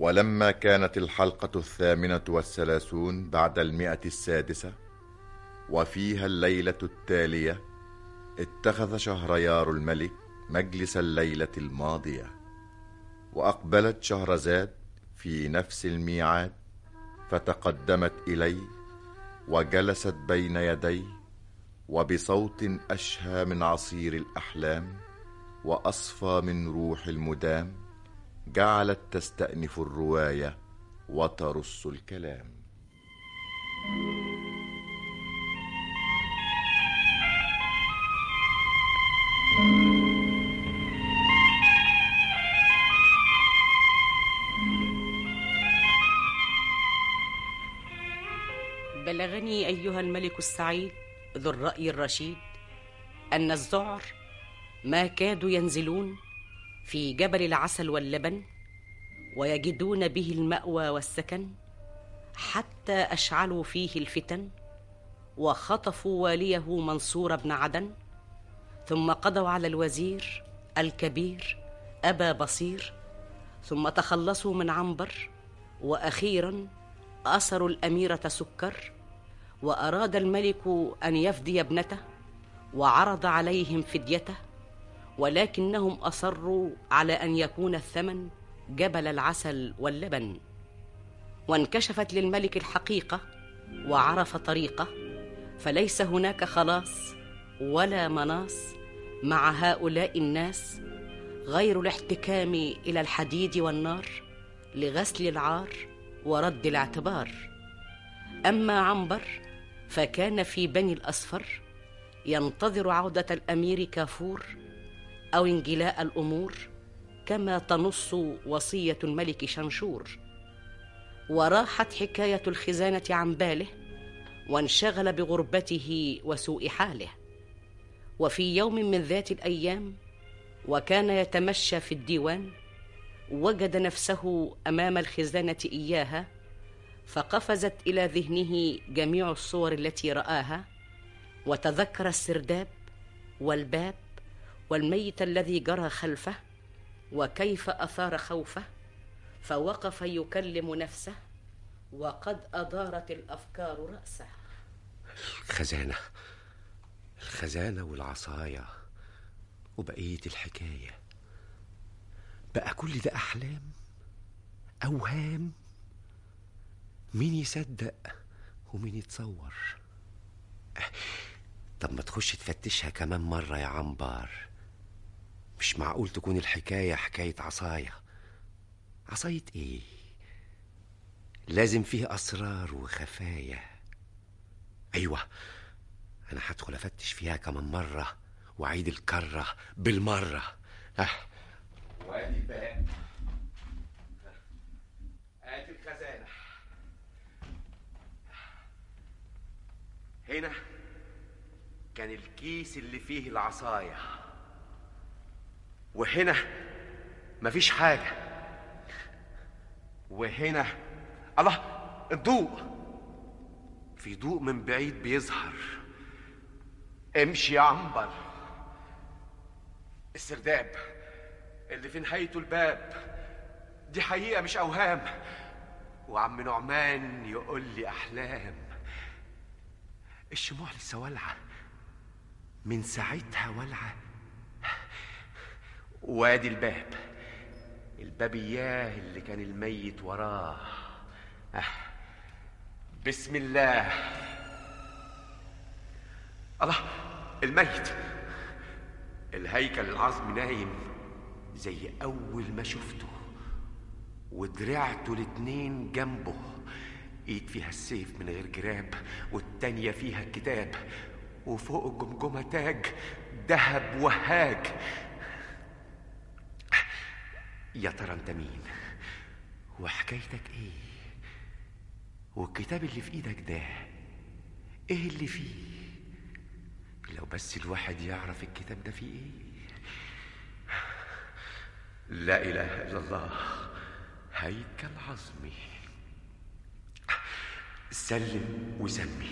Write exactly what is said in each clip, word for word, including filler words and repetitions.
ولما كانت الحلقة الثامنة والثلاثون بعد المئة السادسة وفيها الليلة التالية، اتخذ شهريار الملك مجلس الليلة الماضية، وأقبلت شهرزاد في نفس الميعاد، فتقدمت إليه وجلست بين يديه، وبصوت أشهى من عصير الأحلام وأصفى من روح المدام جعلت تستأنف الرواية وترص الكلام. بلغني أيها الملك السعيد ذو الرأي الرشيد أن الذعر ما كادوا ينزلون في جبل العسل واللبن ويجدون به المأوى والسكن، حتى أشعلوا فيه الفتن وخطفوا واليه منصور بن عدن، ثم قضوا على الوزير الكبير أبا بصير، ثم تخلصوا من عنبر، وأخيرا أسروا الأميرة سكر. وأراد الملك أن يفدي ابنته وعرض عليهم فديته، ولكنهم أصروا على أن يكون الثمن جبل العسل واللبن. وانكشفت للملك الحقيقة وعرف طريقه، فليس هناك خلاص ولا مناص مع هؤلاء الناس غير الاحتكام إلى الحديد والنار لغسل العار ورد الاعتبار. أما عنبر فكان في بني الأصفر ينتظر عودة الأمير كافور أو انجلاء الأمور كما تنص وصية الملك شنشور. وراحت حكاية الخزانة عن باله، وانشغل بغربته وسوء حاله. وفي يوم من ذات الأيام وكان يتمشى في الديوان، وجد نفسه أمام الخزانة إياها، فقفزت إلى ذهنه جميع الصور التي رآها، وتذكر السرداب والباب والميت الذي جرى خلفه وكيف أثار خوفه، فوقف يكلم نفسه وقد أدارت الأفكار رأسه. الخزانة الخزانة والعصاية وبقية الحكاية، بقى كل ده أحلام أوهام؟ مين يصدق ومين يتصور؟ طب ما تخش تفتشها كمان مرة يا عنبر. مش معقول تكون الحكاية حكاية عصاية. عصاية ايه؟ لازم فيه أسرار وخفايا. أيوة، أنا هدخل أفتش فيها كمان مرة وأعيد الكرة بالمرة. أه. وادي الباب، ادي الخزانة. هنا كان الكيس اللي فيه العصاية، وهنا مفيش حاجة، وهنا الله، الضوء، في ضوء من بعيد بيظهر. امشي يا عنبر. السرداب اللي في نهايته الباب، دي حقيقة مش أوهام. وعم نعمان يقول لي أحلام. الشموع لسه والعة من ساعتها والعة. وادي الباب، الباب إياه اللي كان الميت وراه. أه. بسم الله. الله، الميت، الهيكل العظمي نايم زي أول ما شفته، ودراعته الاتنين جنبه، ايد فيها السيف من غير جراب، والتانية فيها الكتاب، وفوق الجمجمة تاج دهب وهاج. يا ترى انت مين وحكايتك ايه؟ والكتاب اللي في ايدك ده ايه اللي فيه؟ لو بس الواحد يعرف الكتاب ده فيه ايه. لا اله الا الله، هيكل عظمي. سلم وسمي.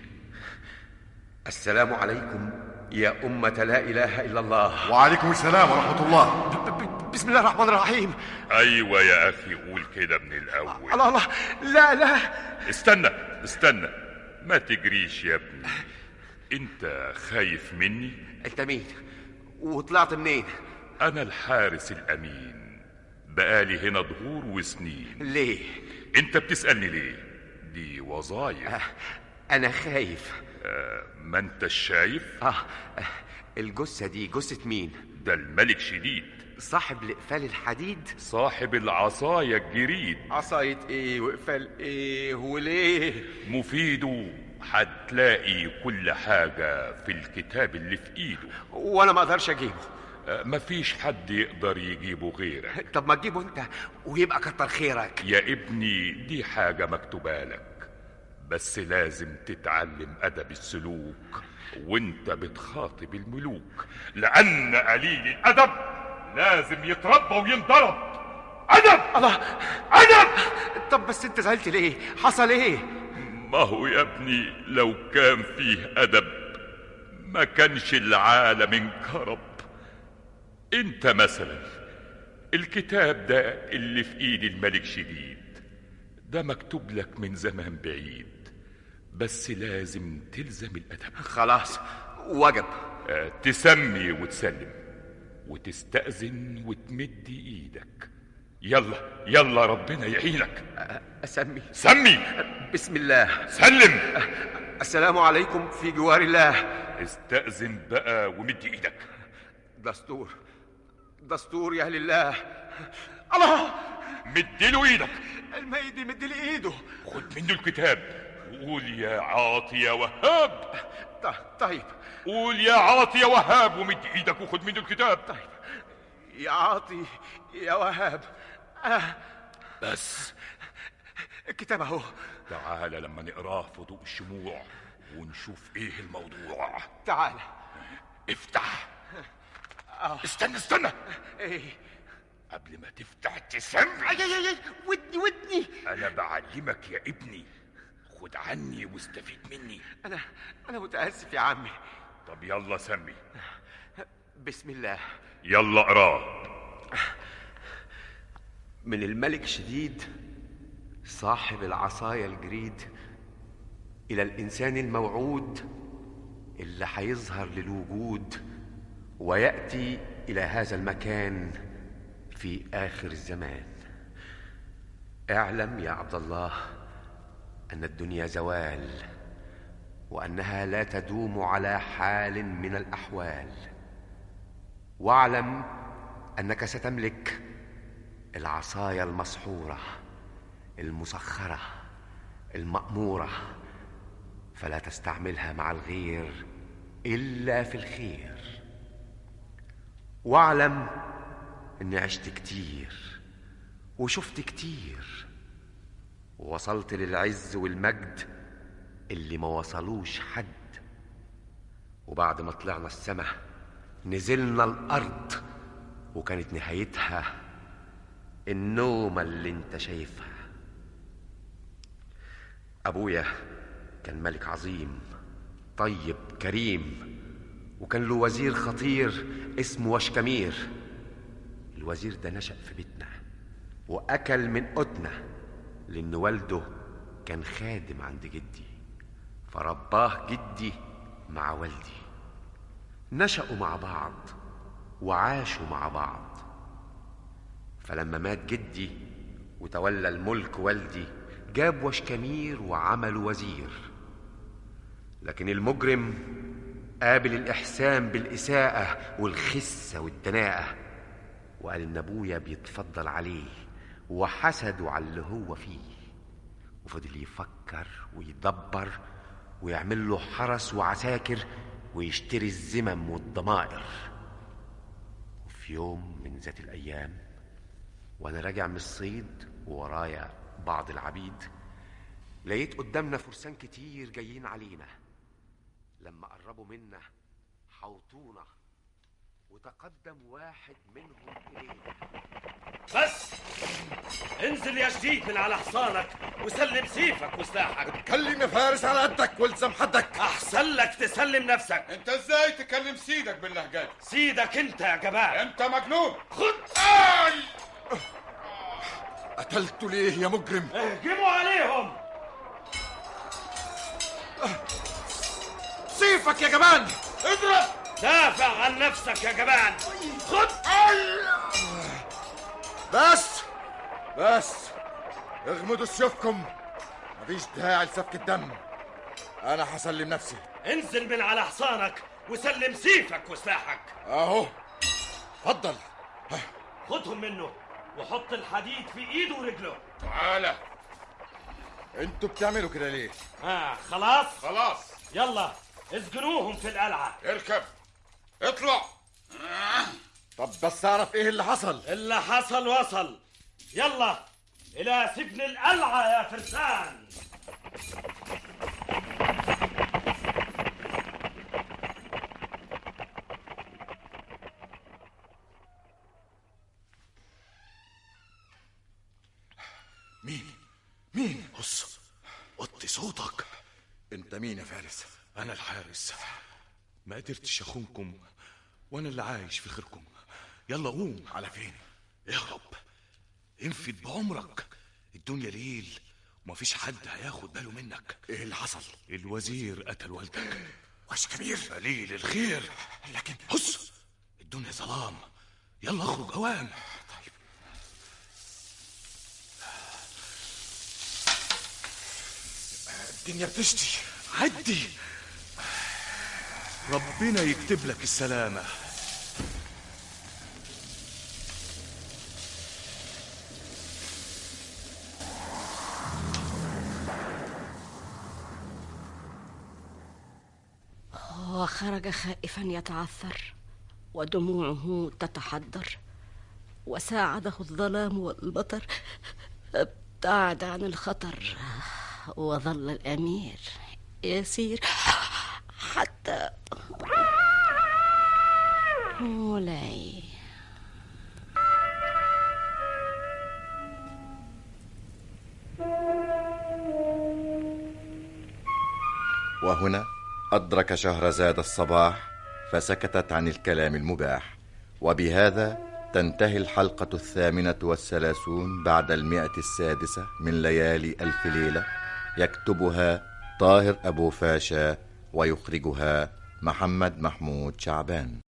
السلام عليكم يا أمة لا إله إلا الله. وعليكم السلام ورحمة الله. ب- ب- بسم بسم الله الرحمن الرحيم. ايوه يا اخي قول كده من الاول. الله الله، لا لا استنى استنى، ما تجريش يا ابني. انت خايف مني؟ انت مين وطلعت منين؟ انا الحارس الامين، بقالي هنا دهور وسنين. ليه انت بتسألني ليه؟ دي وظايف. آه انا خايف. آه ما انت شايف. آه, اه الجثة دي جثة مين؟ ده الملك شديد، صاحب الإقفال الحديد، صاحب العصاية الجريد. عصاية ايه وإقفال ايه وليه؟ مفيده هتلاقي كل حاجة في الكتاب اللي في ايده، وانا ما اقدرش اجيبه. آه مفيش حد يقدر يجيبه غيرك. طب ما تجيبه انت ويبقى كتر خيرك. يا ابني دي حاجة مكتوبة لك، بس لازم تتعلم أدب السلوك وانت بتخاطب الملوك، لأن قليل الأدب لازم يتربى وينضرب. أدب الله، أدب. طب بس انت زعلت ليه؟ حصل ايه؟ ما هو يا ابني لو كان فيه أدب ما كانش العالم انكرب. انت مثلا الكتاب ده اللي في ايد الملك شديد ده مكتوب لك من زمان بعيد، بس لازم تلزم الأدب. خلاص وجب. آه تسمي وتسلم وتستأذن وتمد ايدك. يلا يلا ربنا يعينك. اسمي. سمي. بسم الله. سلم. السلام عليكم في جوار الله. استأذن بقى ومد ايدك. دستور دستور يا اهل الله. الله، مديله ايدك. الميدي مديله ايده. خد منه الكتاب وقول يا عاطي يا وهاب. طيب قول يا عاطي يا وهاب ومد ايدك وخد منه الكتاب. طيب يا عاطي يا وهاب. آه. بس الكتاب اهو. تعالى لما نقراه في ضوء الشموع ونشوف ايه الموضوع. تعالى افتح. آه. استنى استنى ايه؟ قبل ما تفتح تسمع. اي اي اي ودني ودني. انا بعلمك يا ابني، خد عني واستفيد مني. انا انا متاسف يا عمي. طب يلا سمي. بسم الله. يلا اقراه. من الملك شديد صاحب العصاية الجريد إلى الإنسان الموعود اللي هيظهر للوجود ويأتي إلى هذا المكان في آخر الزمان. اعلم يا عبد الله أن الدنيا زوال، وأنها لا تدوم على حال من الأحوال. واعلم أنك ستملك العصاية المسحورة المسخرة المأمورة، فلا تستعملها مع الغير إلا في الخير. واعلم أني عشت كتير وشفت كتير ووصلت للعز والمجد اللي ما وصلوش حد، وبعد ما طلعنا السما نزلنا الأرض وكانت نهايتها النومة اللي انت شايفها. أبويا كان ملك عظيم طيب كريم، وكان له وزير خطير اسمه وشكمير. الوزير ده نشأ في بيتنا وأكل من قوتنا، لأن والده كان خادم عند جدي، فرباه جدي مع والدي. نشأوا مع بعض وعاشوا مع بعض. فلما مات جدي وتولى الملك والدي، جاب وشكمير وعمله وزير. لكن المجرم قابل الإحسان بالإساءة والخسة والدناءة، وقال إن أبويا بيتفضل عليه وحسده على اللي هو فيه، وفضل يفكر ويدبر ويعمل له حرس وعساكر ويشتري الزمم والضمائر. وفي يوم من ذات الأيام وأنا راجع من الصيد وورايا بعض العبيد، لقيت قدامنا فرسان كتير جايين علينا. لما قربوا منا حوطونا، وتقدم واحد منهم إلينا. بس انزل يا شديد من على حصانك وسلم سيفك وسلاحك. اتكلم يا فارس على قدك والزم حدك. احسن لك تسلم نفسك. انت ازاي تكلم سيدك باللهجة دي؟ سيدك انت يا جبان. انت مجنون. خد. آي! قتلت ليه يا مجرم؟ اهجموا عليهم. سيفك يا جبان. اضرب. دافع عن نفسك يا جبان. خد. بس بس اغمدوا سيوفكم، مفيش داعي لسفك الدم. انا هسلم نفسي. انزل من على حصانك وسلم سيفك وسلاحك. اهو اتفضل. خدهم منه وحط الحديد في ايده ورجله. تعالى. انتوا بتعملوا كده ليه؟ ها خلاص خلاص. يلا اسجنوهم في القلعة. اركب اطلع. طب بس اعرف ايه اللي حصل. اللي حصل وصل. يلا الى سجن القلعة يا فرسان. مين؟ مين؟ بص، وطي صوتك. انت مين يا فارس؟ أنا الحارس، ما قدرتش أخونكم وأنا اللي عايش في خيركم. يلا قوم. على فين؟ اهرب، انفد بعمرك. الدنيا ليل ومفيش حد هياخد باله منك. ايه اللي حصل؟ الوزير قتل والدك. وش كبير. قليل الخير. لكن هص، الدنيا ظلام. يلا اخرج اوام. طيب. الدنيا بتشتي. عدي، ربنا يكتب لك السلامة. وخرج خائفا يتعثر ودموعه تتحدر، وساعده الظلام والمطر، ابتعد عن الخطر، وظل الأمير يسير حتى مولاي. وهنا أدرك شهرزاد الصباح فسكتت عن الكلام المباح. وبهذا تنتهي الحلقة الثامنة والثلاثون بعد المئة السادسة من ليالي ألف ليلة. يكتبها طاهر أبو فاشا ويخرجها محمد محمود شعبان.